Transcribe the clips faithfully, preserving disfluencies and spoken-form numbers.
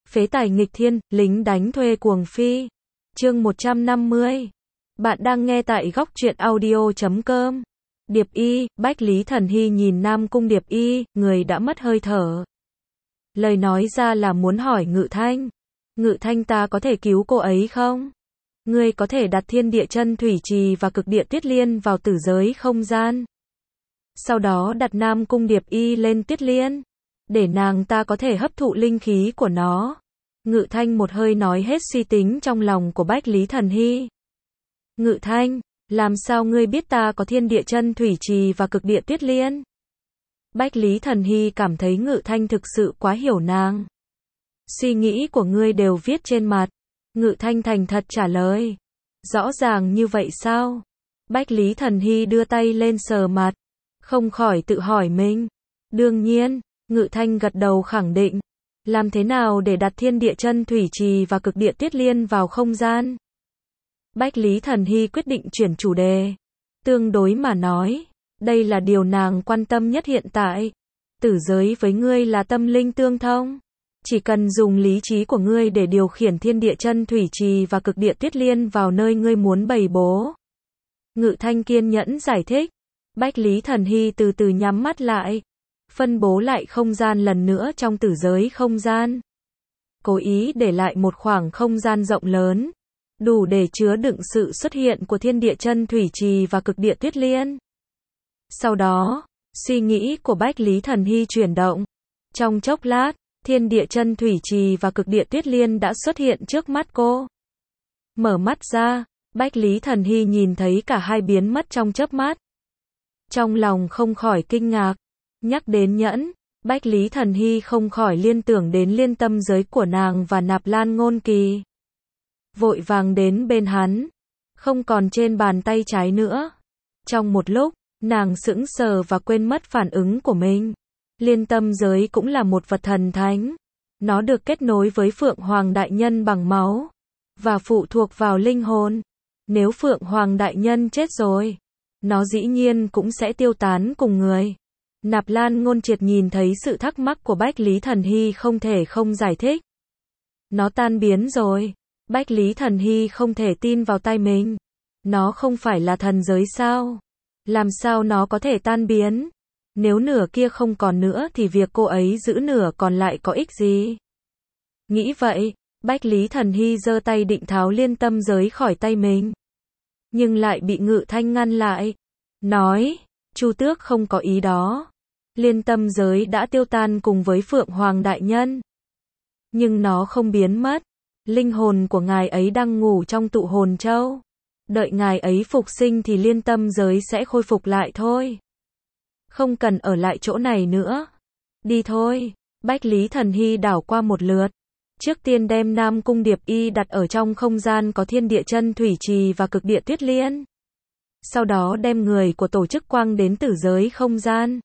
Phế tài nghịch thiên, lính đánh thuê cuồng phi. Chương một trăm năm mươi. Bạn đang nghe tại góc truyện audio chấm com. Điệp Y, Bách Lý Thần Hy nhìn Nam Cung Điệp Y, người đã mất hơi thở. Lời nói ra là muốn hỏi Ngự Thanh. Ngự Thanh, ta có thể cứu cô ấy không? Ngươi có thể đặt thiên địa chân thủy trì và cực địa tuyết liên vào tử giới không gian. Sau đó đặt Nam Cung Điệp Y lên tuyết liên, để nàng ta có thể hấp thụ linh khí của nó. Ngự Thanh một hơi nói hết suy tính trong lòng của Bách Lý Thần Hy. Ngự Thanh, làm sao ngươi biết ta có thiên địa chân thủy trì và cực địa tuyết liên? Bách Lý Thần Hy cảm thấy Ngự Thanh thực sự quá hiểu nàng. Suy nghĩ của ngươi đều viết trên mặt. Ngự Thanh thành thật trả lời. Rõ ràng như vậy sao? Bách Lý Thần Hy đưa tay lên sờ mặt, không khỏi tự hỏi mình. Đương nhiên, Ngự Thanh gật đầu khẳng định. Làm thế nào để đặt thiên địa chân thủy trì và cực địa tuyết liên vào không gian? Bách Lý Thần Hy quyết định chuyển chủ đề. Tương đối mà nói, đây là điều nàng quan tâm nhất hiện tại. Tử giới với ngươi là tâm linh tương thông. Chỉ cần dùng lý trí của ngươi để điều khiển thiên địa chân thủy trì và cực địa tuyết liên vào nơi ngươi muốn bày bố. Ngự Thanh kiên nhẫn giải thích. Bách Lý Thần Hy từ từ nhắm mắt lại, phân bố lại không gian lần nữa trong tử giới không gian. Cố ý để lại một khoảng không gian rộng lớn, đủ để chứa đựng sự xuất hiện của thiên địa chân thủy trì và cực địa tuyết liên. Sau đó, suy nghĩ của Bách Lý Thần Hy chuyển động. Trong chốc lát, thiên địa chân thủy trì và cực địa tuyết liên đã xuất hiện trước mắt cô. Mở mắt ra, Bách Lý Thần Hy nhìn thấy cả hai biến mất trong chớp mắt. Trong lòng không khỏi kinh ngạc. Nhắc đến nhẫn, Bách Lý Thần Hy không khỏi liên tưởng đến liên tâm giới của nàng và Nạp Lan Ngôn Kỳ. Vội vàng đến bên hắn, không còn trên bàn tay trái nữa. Trong một lúc, nàng sững sờ và quên mất phản ứng của mình. Liên tâm giới cũng là một vật thần thánh. Nó được kết nối với Phượng Hoàng Đại Nhân bằng máu, và phụ thuộc vào linh hồn. Nếu Phượng Hoàng Đại Nhân chết rồi, nó dĩ nhiên cũng sẽ tiêu tán cùng người. Nạp Lan Ngôn Triệt nhìn thấy sự thắc mắc của Bách Lý Thần Hy không thể không giải thích. Nó tan biến rồi. Bách Lý Thần Hy không thể tin vào tai mình. Nó không phải là thần giới sao? Làm sao nó có thể tan biến? Nếu nửa kia không còn nữa thì việc cô ấy giữ nửa còn lại có ích gì? Nghĩ vậy, Bách Lý Thần Hy giơ tay định tháo liên tâm giới khỏi tay mình, nhưng lại bị Ngự Thanh ngăn lại. Nói, Chu Tước không có ý đó. Liên tâm giới đã tiêu tan cùng với Phượng Hoàng Đại Nhân, nhưng nó không biến mất. Linh hồn của ngài ấy đang ngủ trong tụ hồn châu. Đợi ngài ấy phục sinh thì liên tâm giới sẽ khôi phục lại thôi. Không cần ở lại chỗ này nữa. Đi thôi. Bách Lý Thần Hy đảo qua một lượt. Trước tiên đem Nam Cung Điệp Y đặt ở trong không gian có thiên địa chân thủy trì và cực địa tuyết liên. Sau đó đem người của tổ chức quang đến tử giới không gian.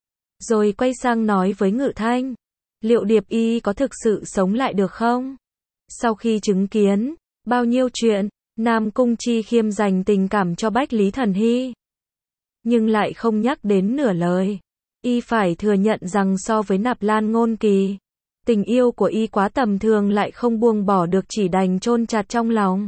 Rồi quay sang nói với Ngự Thanh. Liệu Điệp Y có thực sự sống lại được không? Sau khi chứng kiến bao nhiêu chuyện, Nam Cung Chi Khiêm dành tình cảm cho Bách Lý Thần Hy, nhưng lại không nhắc đến nửa lời. Y phải thừa nhận rằng so với Nạp Lan Ngôn Kỳ, tình yêu của Y quá tầm thường, lại không buông bỏ được, chỉ đành chôn chặt trong lòng.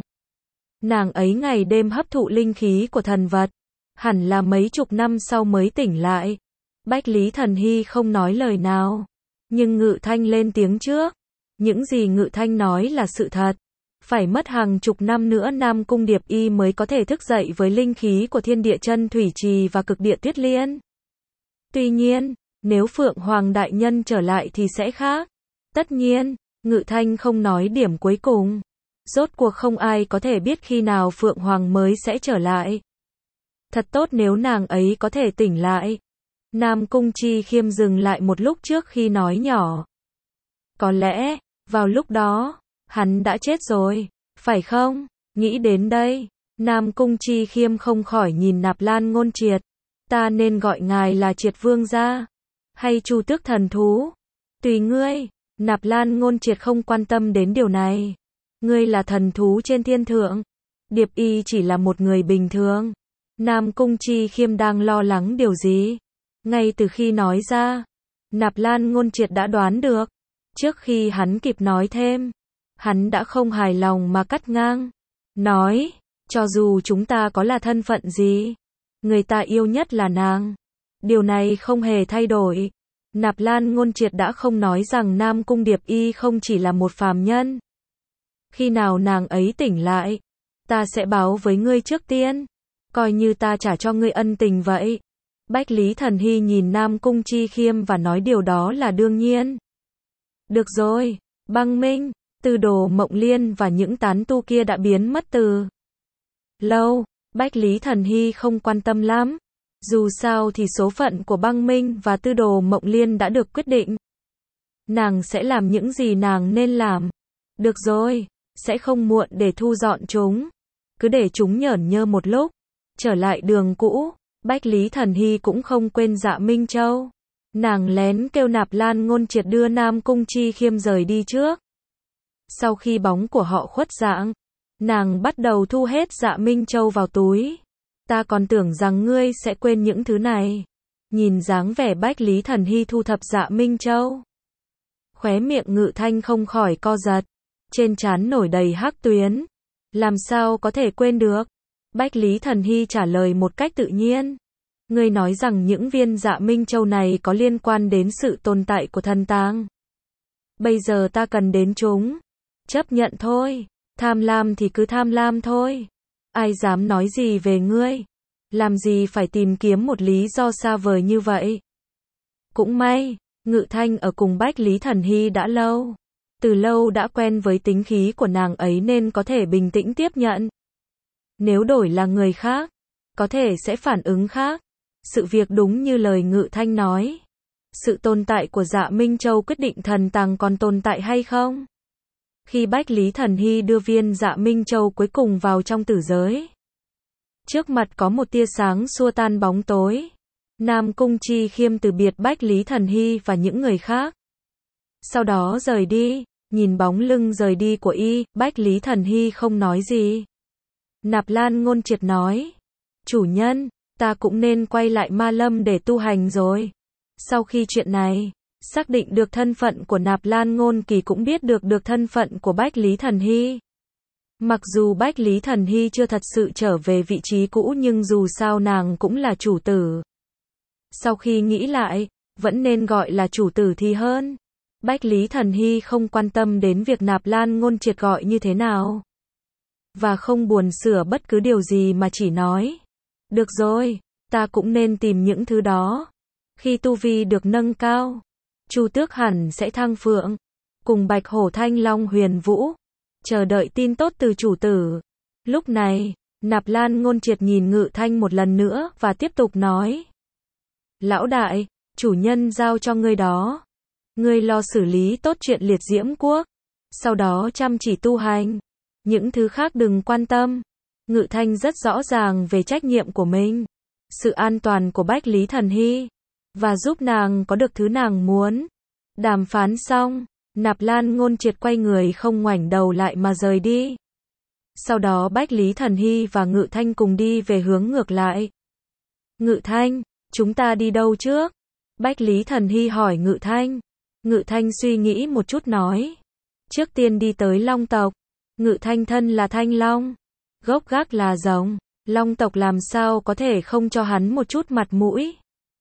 Nàng ấy ngày đêm hấp thụ linh khí của thần vật, hẳn là mấy chục năm sau mới tỉnh lại. Bách Lý Thần Hy không nói lời nào, nhưng Ngự Thanh lên tiếng trước. Những gì Ngự Thanh nói là sự thật. Phải mất hàng chục năm nữa Nam Cung Điệp Y mới có thể thức dậy với linh khí của thiên địa chân thủy trì và cực địa tuyết liên. Tuy nhiên, nếu Phượng Hoàng Đại Nhân trở lại thì sẽ khác. Tất nhiên, Ngự Thanh không nói điểm cuối cùng. Rốt cuộc không ai có thể biết khi nào Phượng Hoàng mới sẽ trở lại. Thật tốt nếu nàng ấy có thể tỉnh lại. Nam Cung Chi Khiêm dừng lại một lúc trước khi nói nhỏ. Có lẽ, vào lúc đó, hắn đã chết rồi, phải không? Nghĩ đến đây, Nam Cung Chi Khiêm không khỏi nhìn Nạp Lan Ngôn Triệt. Ta nên gọi ngài là Triệt Vương gia, hay Chu Tước thần thú? Tùy ngươi. Nạp Lan Ngôn Triệt không quan tâm đến điều này. Ngươi là thần thú trên thiên thượng. Điệp Y chỉ là một người bình thường. Nam Cung Chi Khiêm đang lo lắng điều gì? Ngay từ khi nói ra, Nạp Lan Ngôn Triệt đã đoán được. Trước khi hắn kịp nói thêm, hắn đã không hài lòng mà cắt ngang. Nói, cho dù chúng ta có là thân phận gì, người ta yêu nhất là nàng. Điều này không hề thay đổi. Nạp Lan Ngôn Triệt đã không nói rằng Nam Cung Điệp Y không chỉ là một phàm nhân. Khi nào nàng ấy tỉnh lại, ta sẽ báo với ngươi trước tiên. Coi như ta trả cho ngươi ân tình vậy. Bách Lý Thần Hy nhìn Nam Cung Chi Khiêm và nói điều đó là đương nhiên. Được rồi, Băng Minh, Tư Đồ Mộng Liên và những tán tu kia đã biến mất từ lâu. Bách Lý Thần Hy không quan tâm lắm. Dù sao thì số phận của Băng Minh và Tư Đồ Mộng Liên đã được quyết định. Nàng sẽ làm những gì nàng nên làm. Được rồi, sẽ không muộn để thu dọn chúng. Cứ để chúng nhởn nhơ một lúc. Trở lại đường cũ, Bách Lý Thần Hy cũng không quên Dạ Minh Châu. Nàng lén kêu Nạp Lan Ngôn Triệt đưa Nam Cung Chi Khiêm rời đi trước. Sau khi bóng của họ khuất dạng, nàng bắt đầu thu hết Dạ Minh Châu vào túi. Ta còn tưởng rằng ngươi sẽ quên những thứ này. Nhìn dáng vẻ Bách Lý Thần Hy thu thập Dạ Minh Châu, khóe miệng Ngự Thanh không khỏi co giật. Trên trán nổi đầy hắc tuyến. Làm sao có thể quên được? Bách Lý Thần Hy trả lời một cách tự nhiên. Ngươi nói rằng những viên Dạ Minh Châu này có liên quan đến sự tồn tại của thần tàng. Bây giờ ta cần đến chúng. Chấp nhận thôi. Tham lam thì cứ tham lam thôi. Ai dám nói gì về ngươi? Làm gì phải tìm kiếm một lý do xa vời như vậy? Cũng may, Ngự Thanh ở cùng Bách Lý Thần Hy đã lâu. Từ lâu đã quen với tính khí của nàng ấy nên có thể bình tĩnh tiếp nhận. Nếu đổi là người khác, có thể sẽ phản ứng khác. Sự việc đúng như lời Ngự Thanh nói. Sự tồn tại của Dạ Minh Châu quyết định thần tàng còn tồn tại hay không. Khi Bách Lý Thần Hy đưa viên Dạ Minh Châu cuối cùng vào trong tử giới, trước mặt có một tia sáng xua tan bóng tối. Nam Cung Chi Khiêm từ biệt Bách Lý Thần Hy và những người khác. Sau đó rời đi, nhìn bóng lưng rời đi của y, Bách Lý Thần Hy không nói gì. Nạp Lan Ngôn Triệt nói, chủ nhân, ta cũng nên quay lại Ma Lâm để tu hành rồi. Sau khi chuyện này, xác định được thân phận của Nạp Lan Ngôn Kỳ cũng biết được được thân phận của Bách Lý Thần Hy. Mặc dù Bách Lý Thần Hy chưa thật sự trở về vị trí cũ nhưng dù sao nàng cũng là chủ tử. Sau khi nghĩ lại, vẫn nên gọi là chủ tử thì hơn. Bách Lý Thần Hy không quan tâm đến việc Nạp Lan Ngôn Triệt gọi như thế nào. Và không buồn sửa bất cứ điều gì mà chỉ nói. Được rồi, ta cũng nên tìm những thứ đó. Khi tu vi được nâng cao, Chu Tước hẳn sẽ thăng phượng. Cùng Bạch Hổ Thanh Long Huyền Vũ. Chờ đợi tin tốt từ chủ tử. Lúc này, Nạp Lan Ngôn Triệt nhìn Ngự Thanh một lần nữa và tiếp tục nói. Lão đại, chủ nhân giao cho ngươi đó. Ngươi lo xử lý tốt chuyện Liệt Diễm Quốc. Sau đó chăm chỉ tu hành. Những thứ khác đừng quan tâm. Ngự Thanh rất rõ ràng về trách nhiệm của mình. Sự an toàn của Bách Lý Thần Hy. Và giúp nàng có được thứ nàng muốn. Đàm phán xong, Nạp Lan Ngôn Triệt quay người không ngoảnh đầu lại mà rời đi. Sau đó Bách Lý Thần Hy và Ngự Thanh cùng đi về hướng ngược lại. Ngự Thanh, chúng ta đi đâu trước? Bách Lý Thần Hy hỏi Ngự Thanh. Ngự Thanh suy nghĩ một chút nói. Trước tiên đi tới Long tộc. Ngự Thanh thân là Thanh Long. Gốc gác là rồng. Long tộc làm sao có thể không cho hắn một chút mặt mũi.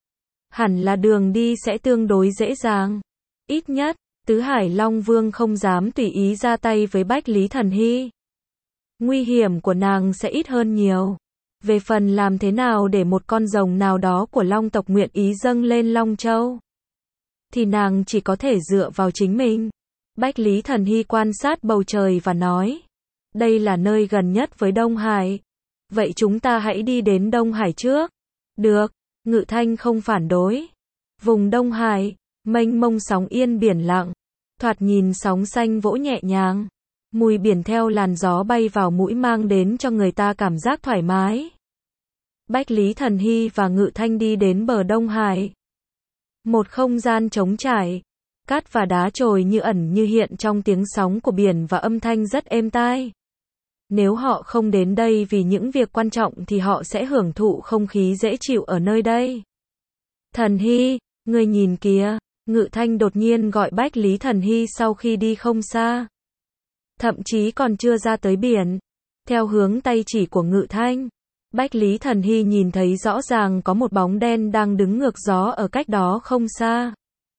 Hẳn là đường đi sẽ tương đối dễ dàng. Ít nhất, Tứ Hải Long Vương không dám tùy ý ra tay với Bách Lý Thần Hy. Nguy hiểm của nàng sẽ ít hơn nhiều. Về phần làm thế nào để một con rồng nào đó của Long tộc nguyện ý dâng lên Long Châu, thì nàng chỉ có thể dựa vào chính mình. Bách Lý Thần Hy quan sát bầu trời và nói. Đây là nơi gần nhất với Đông Hải. Vậy chúng ta hãy đi đến Đông Hải trước. Được, Ngự Thanh không phản đối. Vùng Đông Hải, mênh mông sóng yên biển lặng. Thoạt nhìn sóng xanh vỗ nhẹ nhàng. Mùi biển theo làn gió bay vào mũi mang đến cho người ta cảm giác thoải mái. Bách Lý Thần Hy và Ngự Thanh đi đến bờ Đông Hải. Một không gian trống trải. Cát và đá trồi như ẩn như hiện trong tiếng sóng của biển và âm thanh rất êm tai. Nếu họ không đến đây vì những việc quan trọng thì họ sẽ hưởng thụ không khí dễ chịu ở nơi đây. Thần Hy, ngươi nhìn kìa. Ngự Thanh đột nhiên gọi Bách Lý Thần Hy sau khi đi không xa. Thậm chí còn chưa ra tới biển. Theo hướng tay chỉ của Ngự Thanh, Bách Lý Thần Hy nhìn thấy rõ ràng có một bóng đen đang đứng ngược gió ở cách đó không xa.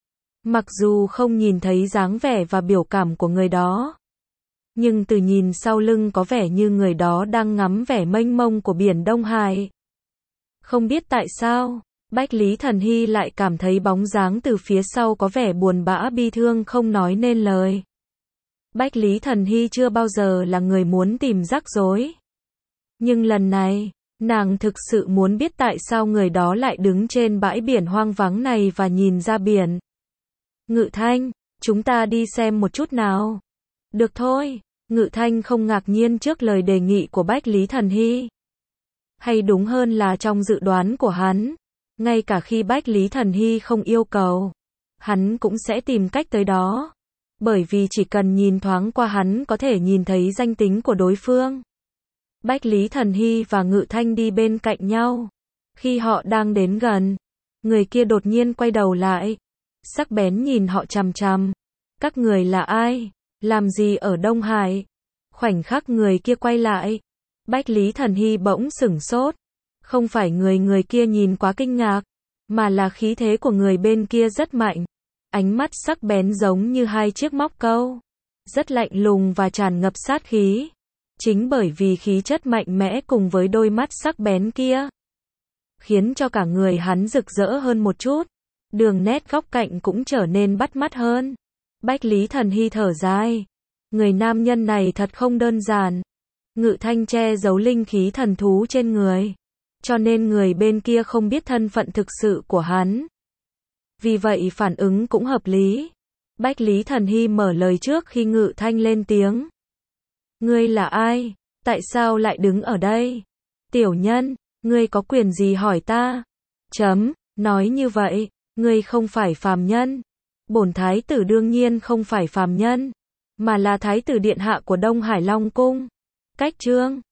Mặc dù không nhìn thấy dáng vẻ và biểu cảm của người đó, nhưng từ nhìn sau lưng có vẻ như người đó đang ngắm vẻ mênh mông của biển Đông Hải. Không biết tại sao, Bách Lý Thần Hy lại cảm thấy bóng dáng từ phía sau có vẻ buồn bã bi thương không nói nên lời. Bách Lý Thần Hy chưa bao giờ là người muốn tìm rắc rối. Nhưng lần này, nàng thực sự muốn biết tại sao người đó lại đứng trên bãi biển hoang vắng này và nhìn ra biển. Ngự Thanh, chúng ta đi xem một chút nào. Được thôi, Ngự Thanh không ngạc nhiên trước lời đề nghị của Bách Lý Thần Hy. Hay đúng hơn là trong dự đoán của hắn, ngay cả khi Bách Lý Thần Hy không yêu cầu, hắn cũng sẽ tìm cách tới đó. Bởi vì chỉ cần nhìn thoáng qua hắn có thể nhìn thấy danh tính của đối phương. Bách Lý Thần Hy và Ngự Thanh đi bên cạnh nhau. Khi họ đang đến gần, người kia đột nhiên quay đầu lại, sắc bén nhìn họ chằm chằm. Các người là ai? Làm gì ở Đông Hải? Khoảnh khắc người kia quay lại, Bách Lý Thần Hy bỗng sửng sốt. Không phải người người kia nhìn quá kinh ngạc, mà là khí thế của người bên kia rất mạnh. Ánh mắt sắc bén giống như hai chiếc móc câu, rất lạnh lùng và tràn ngập sát khí. Chính bởi vì khí chất mạnh mẽ cùng với đôi mắt sắc bén kia, khiến cho cả người hắn rực rỡ hơn một chút. Đường nét góc cạnh cũng trở nên bắt mắt hơn. Bách Lý Thần Hy thở dài. Người nam nhân này thật không đơn giản. Ngự Thanh che giấu linh khí thần thú trên người, cho nên người bên kia không biết thân phận thực sự của hắn. Vì vậy phản ứng cũng hợp lý. Bách Lý Thần Hy mở lời trước khi Ngự Thanh lên tiếng. Ngươi là ai? Tại sao lại đứng ở đây? Tiểu nhân, ngươi có quyền gì hỏi ta? Chấm, nói như vậy, ngươi không phải phàm nhân. Bổn thái tử đương nhiên không phải phàm nhân, mà là thái tử điện hạ của Đông Hải Long Cung. Cách chương